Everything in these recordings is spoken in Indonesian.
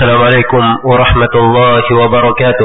السلام عليكم ورحمة الله وبركاته.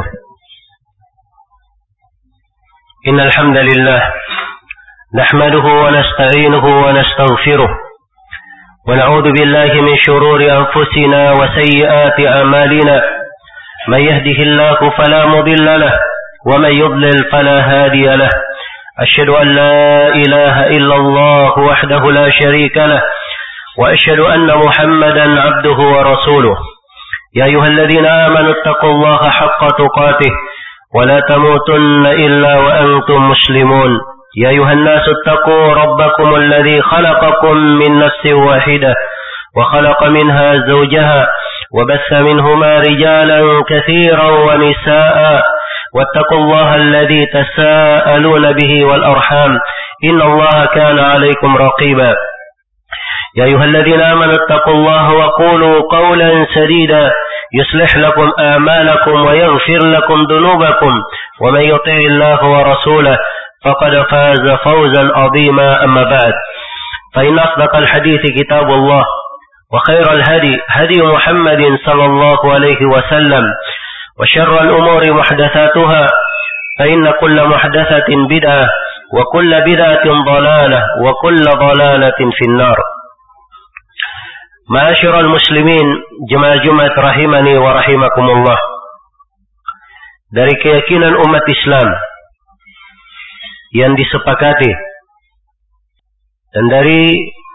إن الحمد لله نحمده ونستعينه ونستغفره ونعوذ بالله من شرور أنفسنا وسيئات أعمالنا. من يهده الله فلا مضل له ومن يضلل فلا هادي له. أشهد أن لا إله إلا الله وحده لا شريك له وأشهد أن محمدا عبده ورسوله. يا أيها الذين آمنوا اتقوا الله حق تقاته ولا تموتن إلا وأنتم مسلمون. يا أيها الناس اتقوا ربكم الذي خلقكم من نفس واحدة وخلق منها زوجها وبث منهما رجالا كثيرا ونساء واتقوا الله الذي تساءلون به والأرحام إن الله كان عليكم رقيبا. يا أيها الذين آمنوا اتقوا الله وقولوا قولا سديدا يصلح لكم أعمالكم ويغفر لكم ذنوبكم ومن يطع الله ورسوله فقد فاز فوزا عظيما. أما بعد فإن أصدق الحديث كتاب الله وخير الهدي هدي محمد صلى الله عليه وسلم وشر الأمور محدثاتها فإن كل محدثة بدعة وكل بدعة ضلالة وكل ضلالة في النار. Ma'asyiral muslimin, jemaah Jumat rahimani wa rahimakumullah. Dari keyakinan umat Islam yang disepakati dan dari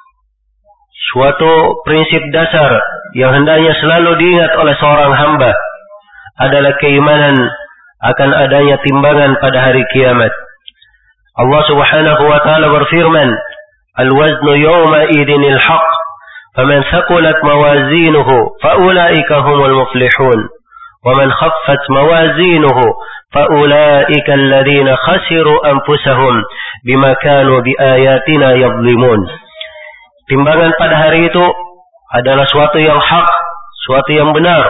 suatu prinsip dasar yang hendaknya selalu diingat oleh seorang hamba adalah keimanan akan adanya timbangan pada hari kiamat. Allah Subhanahu wa taala berfirman, "Al-waznu yawma idinil haqq. فمن ثقلت موازينه فأولئك هم المفلحون ومن خفت موازينه فأولئك الذين خسروا أنفسهم بما كانوا بآياتنا يظلمون." Timbangan pada hari itu adalah suatu yang hak, suatu yang benar.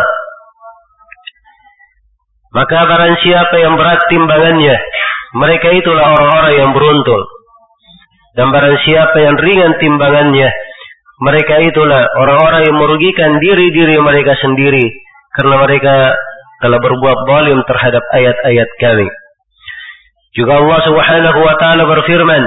Maka barang siapa yang berat timbangannya, mereka itulah orang-orang yang beruntung. Dan barang siapa yang ringan timbangannya, mereka itulah orang-orang yang merugikan diri-diri mereka sendiri karena mereka telah berbuat zalim terhadap ayat-ayat kami. Juga Allah Subhanahu wa taala berfirman,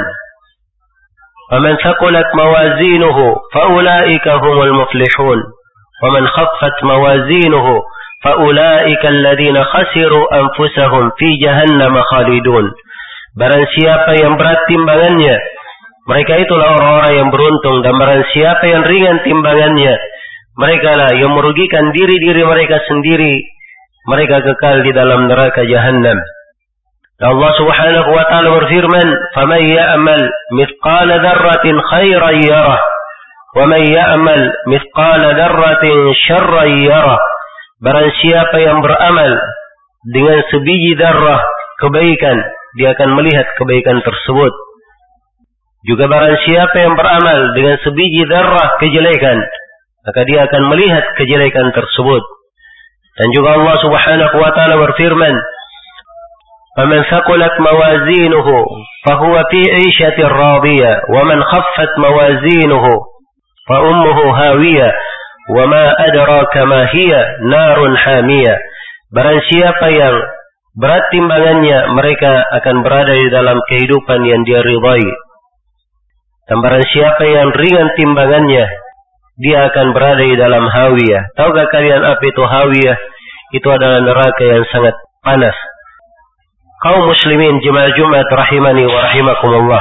"Faman thaqulat mawazinuhu faulaika humul muflihun wa man khaffat mawazinuhu faulaika alladziina khasiru anfusahum fi jahannam khalidun." Barang siapa yang berat timbangannya, mereka itulah orang-orang yang beruntung, dan barang siapa yang ringan timbangannya, mereka lah yang merugikan diri-diri mereka sendiri. Mereka kekal di dalam neraka jahannam. Allah Subhanahu wa taala berfirman, "Faman ya'mal mithqala dzarratin khairan yarah, wa man ya'mal mithqala dzarratin syarran yarah." Barang siapa yang beramal dengan sebiji darah kebaikan, dia akan melihat kebaikan tersebut. Juga barang siapa yang beramal dengan sebiji darah kejelekan, maka dia akan melihat kejelekan tersebut. Dan juga Allah Subhanahu wa taala berfirman, "Faman thaqulat mawazinuhu fahuwa fi 'ishatin radiyah, wa man khaffat mawazinuhu fa ummuhu hawiyah, wa ma adraka ma hiya narun hamiyah." Barang siapa yang berat timbangannya, mereka akan berada di dalam kehidupan yang dia ridai. Dan barang siapa yang ringan timbangannya, dia akan berada di dalam hawiyah. Tahukah kalian apa itu hawiyah? Itu adalah neraka yang sangat panas. Kaum muslimin jemaah Jumat rahimani wa rahimakumullah.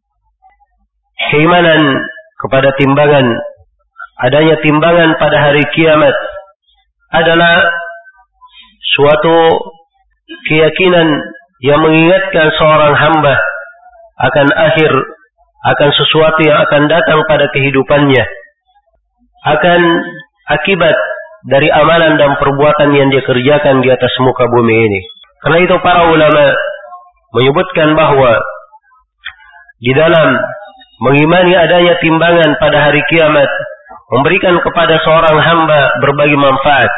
Keimanan kepada timbangan, adanya timbangan pada hari kiamat adalah suatu keyakinan yang mengingatkan seorang hamba akan akan sesuatu yang akan datang pada kehidupannya, akan akibat dari amalan dan perbuatan yang dia kerjakan di atas muka bumi ini. Karena itu para ulama menyebutkan bahwa di dalam mengimani adanya timbangan pada hari kiamat memberikan kepada seorang hamba berbagai manfaat,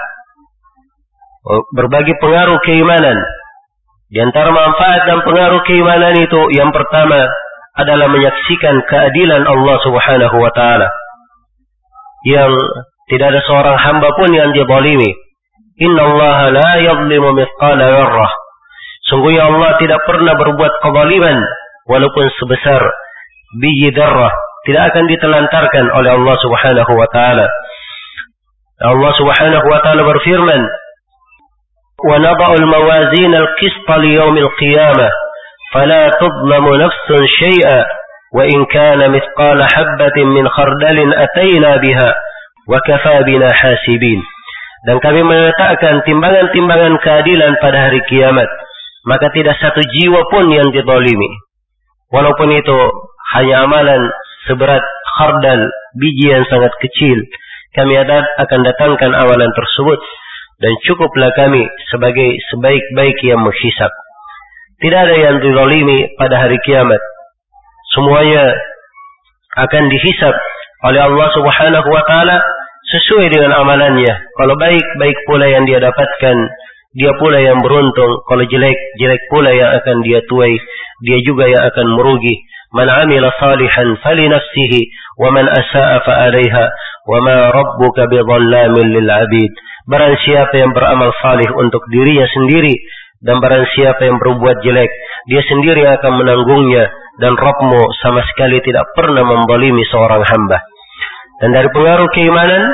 berbagai pengaruh keimanan. Di antara manfaat dan pengaruh keimanan itu, yang pertama adalah menyaksikan keadilan Allah Subhanahu wa taala. Yang tidak ada seorang hamba pun yang dia zalimi. Innallaha la yadhlimu mithqala dzarrah. Sungguhnya Allah tidak pernah berbuat kezaliman walaupun sebesar biji dzarrah, tidak akan ditelantarkan oleh Allah Subhanahu wa taala. Allah Subhanahu wa taala berfirman, "Wa nada'u al-mawazin al-qista li yaumil qiyamah, fala tudlamu nafsun syai'a, wa in kana mithqala habbatin min khardalin ataina biha, wa kafa bina hasibin." Dan kami meletakkan timbangan-timbangan keadilan pada hari kiamat, maka tidak satu jiwa pun yang dizalimi, walaupun itu hanya amalan seberat khardal, biji yang sangat kecil. Kami akan datangkan amalan tersebut, dan cukuplah kami sebagai sebaik-baik yang menghisab. Tidak ada yang dizalimi pada hari kiamat. Semuanya akan dihisab oleh Allah Subhanahu wa taala sesuai dengan amalannya. Kalau baik, baik pula yang dia dapatkan, dia pula yang beruntung. Kalau jelek, jelek pula yang akan dia tuai, dia juga yang akan merugi. Man amila salihan falinafsihi wa man asa'a fa'alaiha wa ma rabbuka bidhallamin lil 'abid. Barang siapa yang beramal salih untuk dirinya sendiri, dan barang siapa yang berbuat jelek, dia sendiri akan menanggungnya, dan Rabbmu sama sekali tidak pernah menzalimi seorang hamba. Dan dari pengaruh keimanan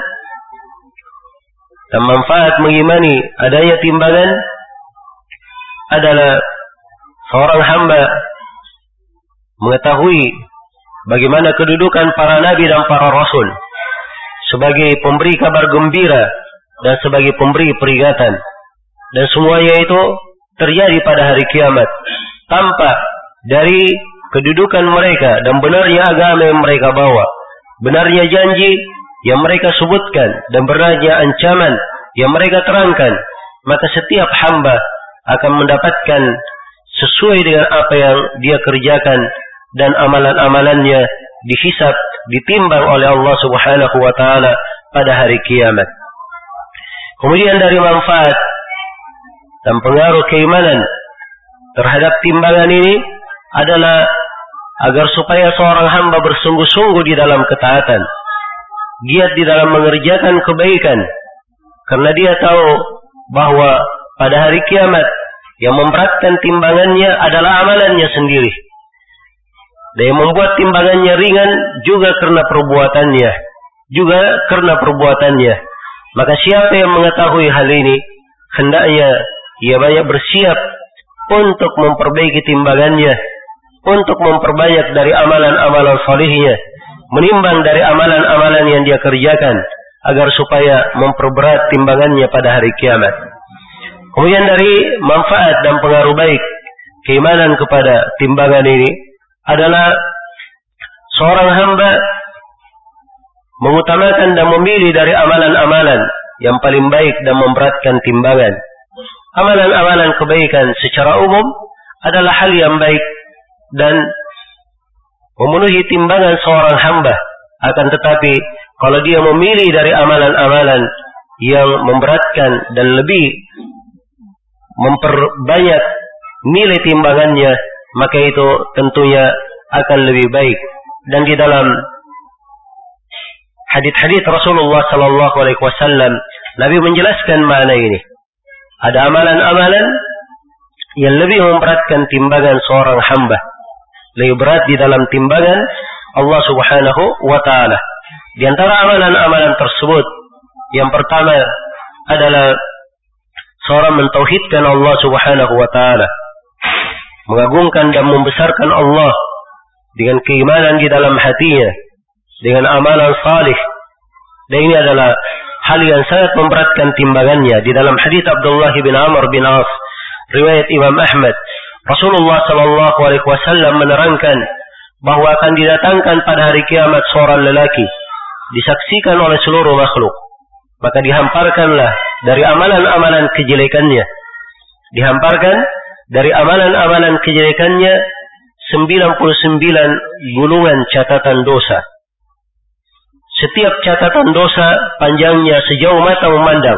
dan manfaat mengimani adanya timbangan adalah seorang hamba mengetahui bagaimana kedudukan para nabi dan para rasul sebagai pemberi kabar gembira dan sebagai pemberi peringatan, dan semuanya itu terjadi pada hari kiamat. Tampak dari kedudukan mereka dan benarnya agama yang mereka bawa, benarnya janji yang mereka sebutkan, dan benarnya ancaman yang mereka terangkan, maka setiap hamba akan mendapatkan sesuai dengan apa yang dia kerjakan, dan amalan-amalannya dihisab, ditimbang oleh Allah Subhanahu wa taala pada hari kiamat. Kemudian dari manfaat dan pengaruh keimanan terhadap timbangan ini adalah agar supaya seorang hamba bersungguh-sungguh di dalam ketaatan, giat di dalam mengerjakan kebaikan, karena dia tahu bahwa pada hari kiamat yang memberatkan timbangannya adalah amalannya sendiri. Dan yang membuat timbangannya ringan juga karena perbuatannya. Maka siapa yang mengetahui hal ini, hendaknya ia banyak bersiap untuk memperbaiki timbangannya, untuk memperbanyak dari amalan-amalan salihnya, menimbang dari amalan-amalan yang dia kerjakan, agar supaya memperberat timbangannya pada hari kiamat. Kemudian dari manfaat dan pengaruh baik keimanan kepada timbangan ini adalah seorang hamba mengutamakan dan memilih dari amalan-amalan yang paling baik dan memberatkan timbangan. Amalan-amalan kebaikan secara umum adalah hal yang baik dan memenuhi timbangan seorang hamba. Akan tetapi kalau dia memilih dari amalan-amalan yang memberatkan dan lebih memperbanyak nilai timbangannya, maka itu tentunya akan lebih baik. Dan di dalam hadits-hadits Rasulullah sallallahu alaihi wasallam, Nabi menjelaskan makna ini. Ada amalan-amalan yang lebih memberatkan timbangan seorang hamba, lebih berat di dalam timbangan Allah Subhanahu wa taala. Di antara amalan-amalan tersebut, yang pertama adalah seorang mentauhidkan Allah Subhanahu wa taala, mengagungkan dan membesarkan Allah dengan keimanan di dalam hatinya, dengan amalan salih. Dan ini adalah hal yang sangat memberatkan timbangannya. Di dalam hadis Abdullah bin Amr bin As, riwayat Imam Ahmad, Rasulullah sallallahu alaihi wasallam menerangkan bahwa akan didatangkan pada hari kiamat seorang lelaki, disaksikan oleh seluruh makhluk, maka dihamparkanlah dari amalan-amalan kejelekannya, dihamparkan dari amalan-amalan kejelekannya 99 gulungan catatan dosa. Setiap catatan dosa panjangnya sejauh mata memandang.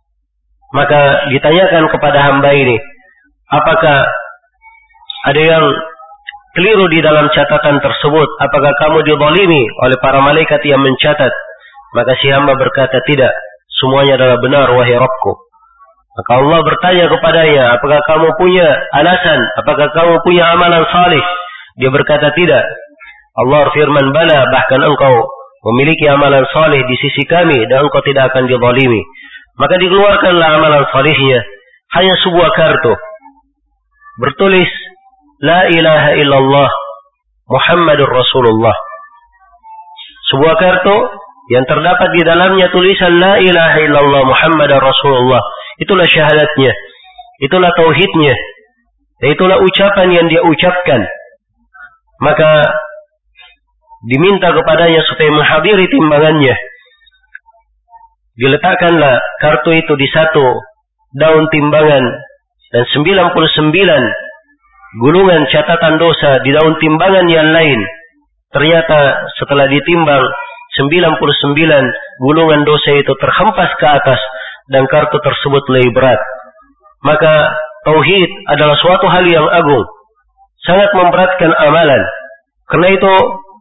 Maka ditanyakan kepada hamba ini, apakah ada yang keliru di dalam catatan tersebut? Apakah kamu dizalimi oleh para malaikat yang mencatat? Maka si hamba berkata, tidak, semuanya adalah benar wahai Rabbku. Maka Allah bertanya kepadanya, apakah kamu punya alasan? Apakah kamu punya amalan salih? Dia berkata tidak. Allah firman, bala, bahkan engkau memiliki amalan salih di sisi kami dan engkau tidak akan dizalimi. Maka dikeluarkanlah amalan salihnya. Hanya sebuah kartu bertulis La ilaha illallah Muhammadur Rasulullah. Sebuah kartu yang terdapat di dalamnya tulisan La ilaha illallah Muhammadur Rasulullah. Itulah syahadatnya, itulah tauhidnya, dan itulah ucapan yang dia ucapkan. Maka diminta kepadanya supaya menghadiri timbangannya. Diletakkanlah kartu itu di satu daun timbangan dan 99 gulungan catatan dosa di daun timbangan yang lain. Ternyata setelah ditimbang 99 gulungan dosa itu terhempas ke atas dan kartu tersebut lebih berat. Maka tauhid adalah suatu hal yang agung, sangat memberatkan amalan. Karena itu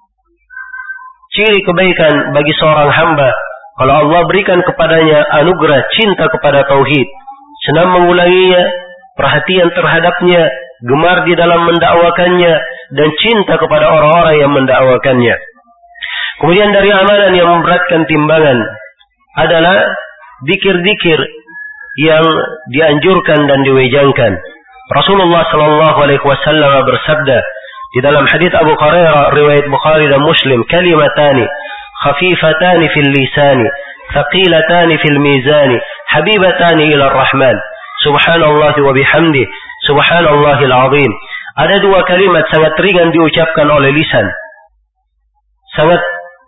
ciri kebaikan bagi seorang hamba kalau Allah berikan kepadanya anugerah cinta kepada tauhid, senang mengulanginya, perhatian terhadapnya, gemar di dalam mendakwakannya, dan cinta kepada orang-orang yang mendakwakannya. Kemudian dari amalan yang memberatkan timbangan adalah zikir-zikir yang dianjurkan dan diwejangkan. Rasulullah sallallahu alaihi wasallam bersabda di dalam hadits Abu Hurairah riwayat Bukhari dan Muslim, kalimatani khafifatani fil lisani thaqilatani fil mizani habibatani ila ar-rahman subhanallah wa bihamdi subhanallahil azim. Ada dua kalimat sangat ringan diucapkan oleh lisan, sangat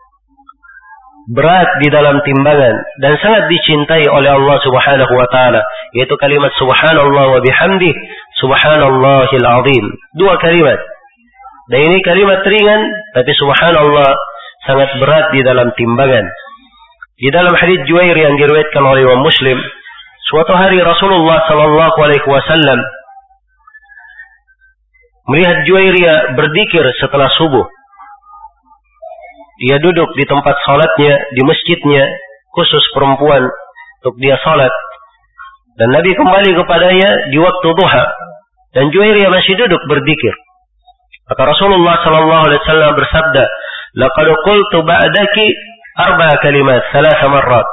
berat di dalam timbangan dan sangat dicintai oleh Allah Subhanahu wa taala, yaitu kalimat subhanallah wa bihamdi subhanallahil azim. Dua kalimat. Dan ini kalimat ringan tapi subhanallah sangat berat di dalam timbangan. Di dalam hadits Juwair yang diriwayatkan oleh Imam Muslim, suatu hari Rasulullah sallallahu alaihi wasallam melihat Juwairiyah berzikir setelah subuh. Dia duduk di tempat salatnya di masjidnya khusus perempuan untuk dia salat. Dan Nabi kembali kepadanya di waktu duha dan Juwairiyah masih duduk berzikir. Maka Rasulullah sallallahu alaihi wasallam bersabda, "Laqad qultu ba'daki arba'a kalimat, 3 marrat."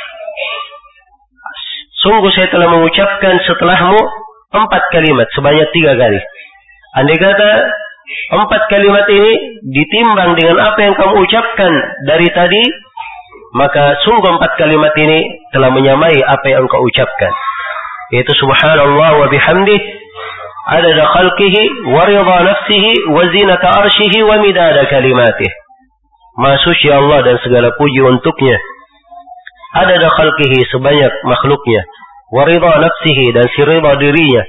Sungguh saya telah mengucapkan setelahmu 4 kalimat sebanyak 3 kali. Andai kata 4 kalimat ini ditimbang dengan apa yang kamu ucapkan dari tadi, maka sungguh 4 kalimat ini telah menyamai apa yang engkau ucapkan, yaitu subhanallah wa bihamdih adada khalqihi wa ridha nafsihi wa zinata arshihi wa midada kalimatih. Maha suci Allah dan segala puji untuknya. Adada khalqihi sebanyak makhluknya, wa ridha nafsihi dan si ridha dirinya,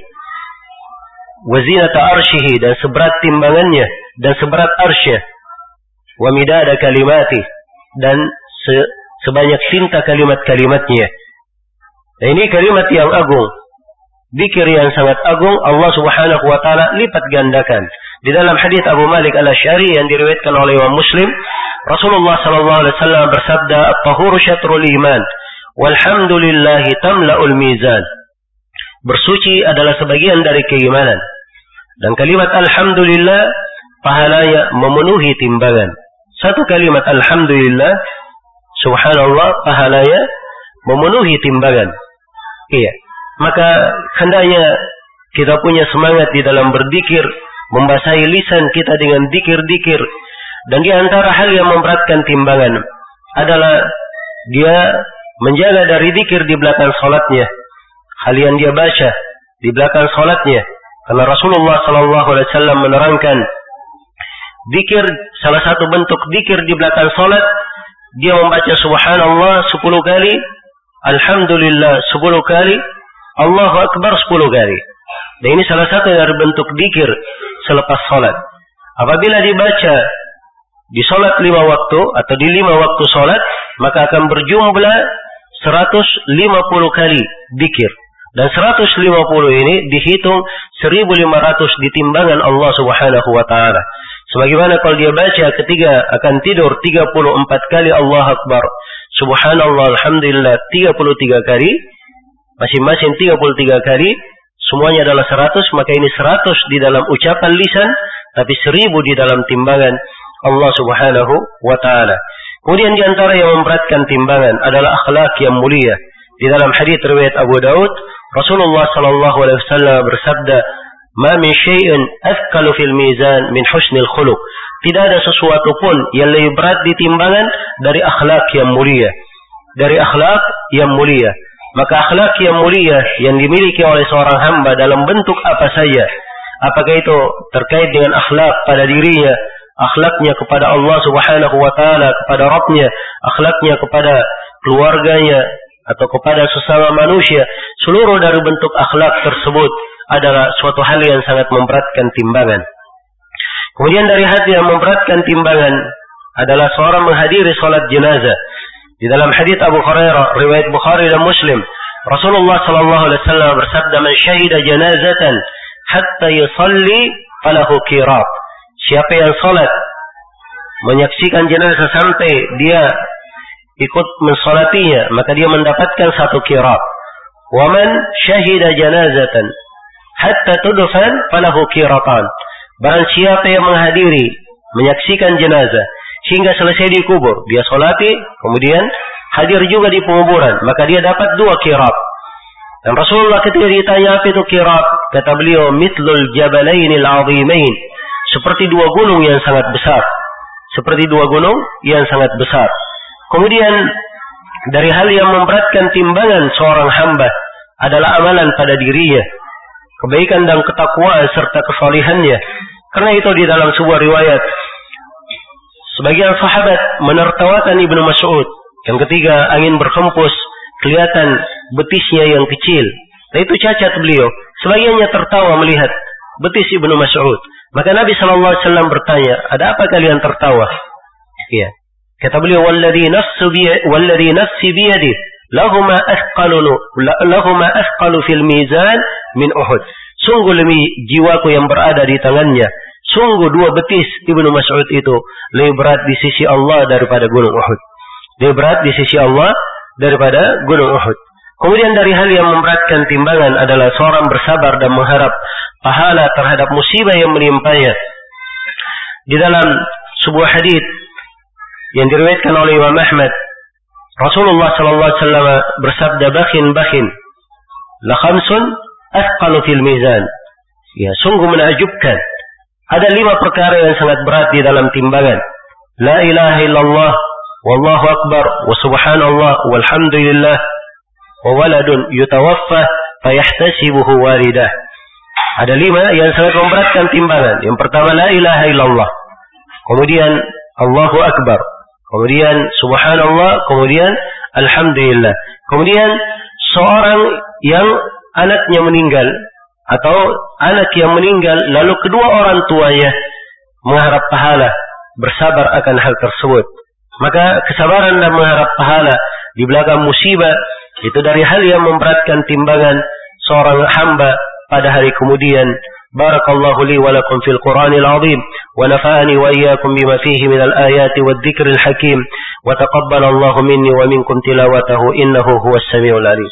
wa zinata arshihi dan seberat timbangannya dan seberat arsy, wa midada kalimati dan sebanyak cinta kalimat-kalimatnya. Nah, ini kalimat yang agung, zikir yang sangat agung. Allah Subhanahu wa taala lipat gandakan. Di dalam hadis Abu Malik Al-Asy'ari yang diriwayatkan oleh Imam Muslim, Rasulullah sallallahu alaihi wasallam bersabda, "At-tahuru syatrul iman, walhamdulillahi tamla'ul mizan." Bersuci adalah sebagian dari keimanan. Dan kalimat alhamdulillah pahalanya memenuhi timbangan. Satu kalimat alhamdulillah, subhanallah, pahalanya memenuhi timbangan. Iya. Maka hendaknya kita punya semangat di dalam berzikir, membasahi lisan kita dengan zikir-zikir. Dan di antara hal yang memberatkan timbangan adalah dia menjaga dari zikir di belakang salatnya. Hal yang dia baca di belakang salatnya. Karena Rasulullah sallallahu alaihi wasallam menerangkan zikir, salah satu bentuk zikir di belakang salat, dia membaca subhanallah 10 kali, alhamdulillah 10 kali, Allahu akbar 10 kali. Dan ini salah satu dari bentuk zikir selepas salat. Apabila dibaca di salat 5 waktu atau di 5 waktu salat, maka akan berjumlah 150 kali zikir. Dan 150 ini dihitung 1500 di timbangan Allah Subhanahu wa taala. Sebagaimana kalau dia baca ketika akan tidur 34 kali Allah Akbar, subhanallah, alhamdulillah 33 kali, masing-masing 33 kali, semuanya adalah 100, maka ini 100 di dalam ucapan lisan, tapi 1000 di dalam timbangan Allah Subhanahu wa taala. Kemudian di antara yang memberatkan timbangan adalah akhlak yang mulia. Di dalam hadis riwayat Abu Daud, Rasulullah sallallahu alaihi wasallam bersabda, "Ma min syai'in athqalu fil mizan min husnil khuluq." Tidak ada sesuatu pun yang lebih berat di timbangan dari akhlak yang mulia. Dari akhlak yang mulia. Maka akhlak yang mulia yang dimiliki oleh seorang hamba dalam bentuk apa saja, apakah itu terkait dengan akhlak pada dirinya, akhlaknya kepada Allah Subhanahu wa taala, kepada Rabbnya, akhlaknya kepada keluarganya atau kepada sesama manusia, seluruh dari bentuk akhlak tersebut adalah suatu hal yang sangat memberatkan timbangan. Kemudian dari hal yang memberatkan timbangan adalah seorang menghadiri salat jenazah. Di dalam hadits Abu Hurairah riwayat Bukhari dan Muslim, Rasulullah sallallahu alaihi wasallam bersabda, "Man syahida janazatan hatta yusalli falahu qirat." Siapa yang salat menyaksikan jenazah sampai dia ikut mensolatinya, maka dia mendapatkan 1 qirat. Wa man syahida janazatan hatta tudfan falahu qiratan. Barang siapa yang menghadiri menyaksikan jenazah sehingga selesai dikubur, dia solati, kemudian hadir juga di penguburan, maka dia dapat 2 qirat. Dan Rasulullah ketika ditanya apa itu qirat, kata beliau, mithlul jabalainil azimain, seperti 2 gunung yang sangat besar. Seperti 2 gunung yang sangat besar. Kemudian dari hal yang memberatkan timbangan seorang hamba adalah amalan pada dirinya, kebaikan dan ketakwaan serta kesalihannya. Karena itu di dalam sebuah riwayat, sebagian sahabat menertawakan Ibnu Mas'ud yang ketika angin berhembus kelihatan betisnya yang kecil. Nah, itu cacat beliau. Sebagiannya tertawa melihat betis Ibnu Mas'ud. Maka Nabi SAW bertanya, ada apa kalian tertawa? Ya. Kata beliau, walladhi nafsi biyadi lahuma athqalu fil mizan min Uhud. Sungguh lebih jiwaku yang berada di tangannya. Sungguh 2 betis Ibnu Mas'ud itu lebih berat di sisi Allah daripada gunung Uhud. Lebih berat di sisi Allah daripada gunung Uhud. Kemudian dari hal yang memberatkan timbangan adalah seorang bersabar dan mengharap pahala terhadap musibah yang menimpanya. Di dalam sebuah hadis yang diriwayatkan oleh Imam Ahmad, Rasulullah sallallahu alaihi wasallam bersabda, bakhin la khamsun athqalu fil mizan. Ya, sungguh menakjubkan. Ada 5 perkara yang sangat berat di dalam timbangan. La ilaha illallah, wallahu akbar, wa subhanallah, walhamdulillah, wa waladun yutawaffa fayahtasibuhu walidah. Ada 5 yang sangat memberatkan timbangan. Yang pertama, la ilaha illallah. Kemudian Allahu akbar. Kemudian subhanallah. Kemudian alhamdulillah. Kemudian seorang yang anaknya meninggal, atau anak yang meninggal lalu kedua orang tuanya mengharap pahala, bersabar akan hal tersebut. Maka kesabaran dan mengharap pahala di belakang musibah itu dari hal yang memberatkan timbangan seorang hamba pada hari kemudian. Barakallahu li wa lakum fil Qur'anil azim wa nafa'ani wa iyyakum bima fihi minal ayati wad dzikril hakim wa taqabbalallahu minni wa minkum tilawatahu innahu huwas samiul alim.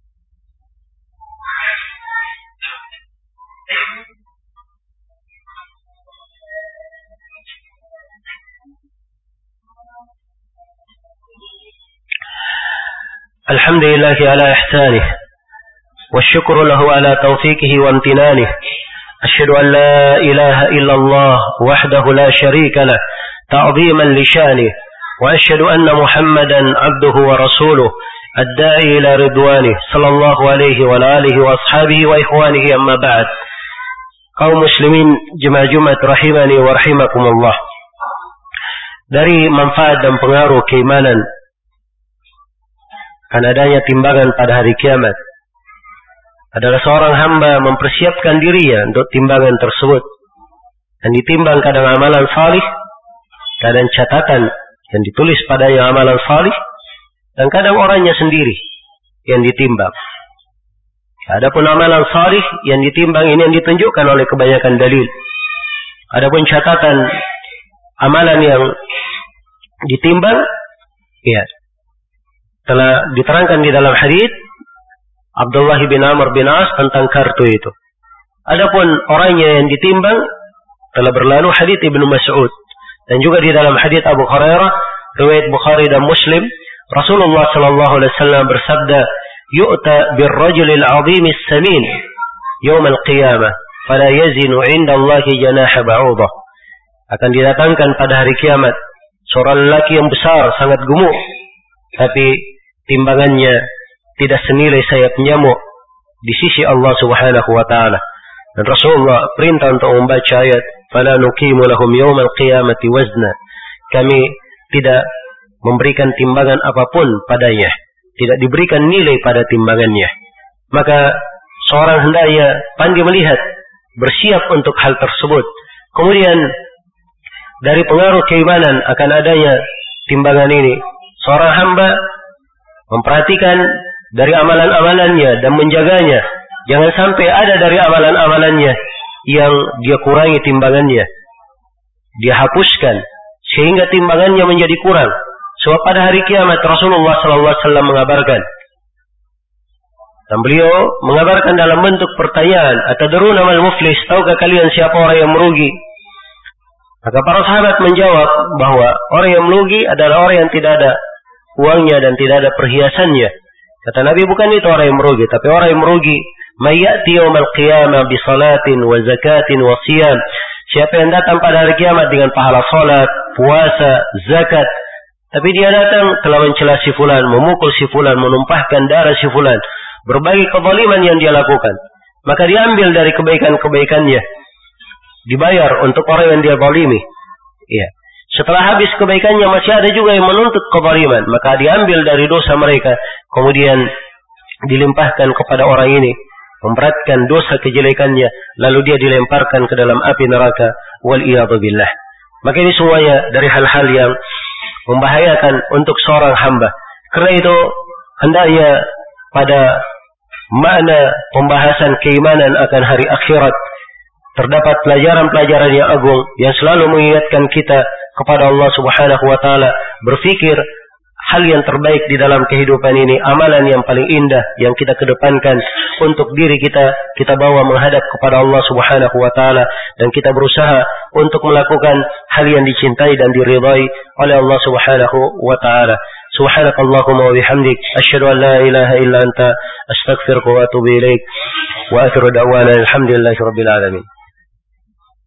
الحمد لله على إحسانه والشكر له على توفيقه وامتنانه أشهد أن لا إله إلا الله وحده لا شريك له تعظيما لشانه وأشهد أن محمدا عبده ورسوله الداعي إلى رضوانه صلى الله عليه وعلى آله وأصحابه وإخوانه أما بعد. Kaum muslimin jemaah Jumat rahimani wa rahimakumullah. Dari manfaat dan pengaruh keimanan kan adanya timbangan pada hari kiamat adalah seorang hamba mempersiapkan dirinya untuk timbangan tersebut, dan ditimbang kadang amalan salih, kadang catatan yang ditulis padanya amalan salih, dan kadang orangnya sendiri yang ditimbang. Adapun amalan salih yang ditimbang ini yang ditunjukkan oleh kebanyakan dalil. Adapun catatan amalan yang ditimbang, ya, telah diterangkan di dalam hadis Abdullah bin Amr bin As tentang kartu itu. Adapun orangnya yang ditimbang telah berlalu hadits Ibnu Mas'ud, dan juga di dalam hadits Abu Hurairah riwayat Bukhari dan Muslim, Rasulullah sallallahu alaihi wasallam bersabda, "Yu'ta birrajulil 'azimis samin yaumil qiyamah, fala yazinu 'inda Allahi janaha ba'udah." Akan didatangkan pada hari kiamat seorang lelaki yang besar, sangat gemuk, tapi timbangannya tidak senilai sayap nyamuk di sisi Allah Subhanahu wa taala. Dan Rasulullah perintah untuk membaca ayat, "Fala nuqimu lahum yaumal qiyamati wazna." Kami tidak memberikan timbangan apapun padanya, tidak diberikan nilai pada timbangannya. Maka seorang hendaknya pandai melihat, bersiap untuk hal tersebut. Kemudian dari pengaruh keimanan akan adanya timbangan ini, seorang hamba memperhatikan dari amalan-amalannya dan menjaganya. Jangan sampai ada dari amalan-amalannya yang dia kurangi timbangannya, dia hapuskan sehingga timbangannya menjadi kurang. Sebab pada hari kiamat Rasulullah SAW mengabarkan, dan beliau mengabarkan dalam bentuk pertanyaan, "Atadruna mal muflis?" Tahukah kalian siapa orang yang merugi? Maka para sahabat menjawab bahwa orang yang merugi adalah orang yang tidak ada uangnya dan tidak ada perhiasannya. Kata Nabi, bukan itu orang yang merugi, tapi orang yang merugi, "Mayyati yaumal qiyamah bi salatin wa zakatin wa siyam." Siapa yang datang pada hari kiamat dengan pahala salat, puasa, zakat, tapi dia datang telah mencela si fulan, memukul si fulan, menumpahkan darah si fulan, berbagai kezaliman yang dia lakukan, maka diambil dari kebaikan-kebaikannya, dibayar untuk orang yang dia zalimi. Iya. Setelah habis kebaikannya masih ada juga yang menuntut kezaliman, maka diambil dari dosa mereka, kemudian dilimpahkan kepada orang ini, memberatkan dosa kejelekannya, lalu dia dilemparkan ke dalam api neraka, wal iyadu billah. Maka ini semuanya dari hal-hal yang membahayakan untuk seorang hamba. Karena itu hendaknya pada makna pembahasan keimanan akan hari akhirat terdapat pelajaran-pelajaran yang agung yang selalu mengingatkan kita kepada Allah Subhanahu wa taala, berfikir hal yang terbaik di dalam kehidupan ini, amalan yang paling indah yang kita kedepankan untuk diri kita bawa menghadap kepada Allah Subhanahu wa taala, dan kita berusaha untuk melakukan hal yang dicintai dan diridhai oleh Allah Subhanahu wa taala. Subhanakallahumma wa bihamdik, asyhadu an la ilaha illa anta, astaghfiruka wa atubu ilaik, wa akhiru da'wana alhamdulillahi rabbil alamin.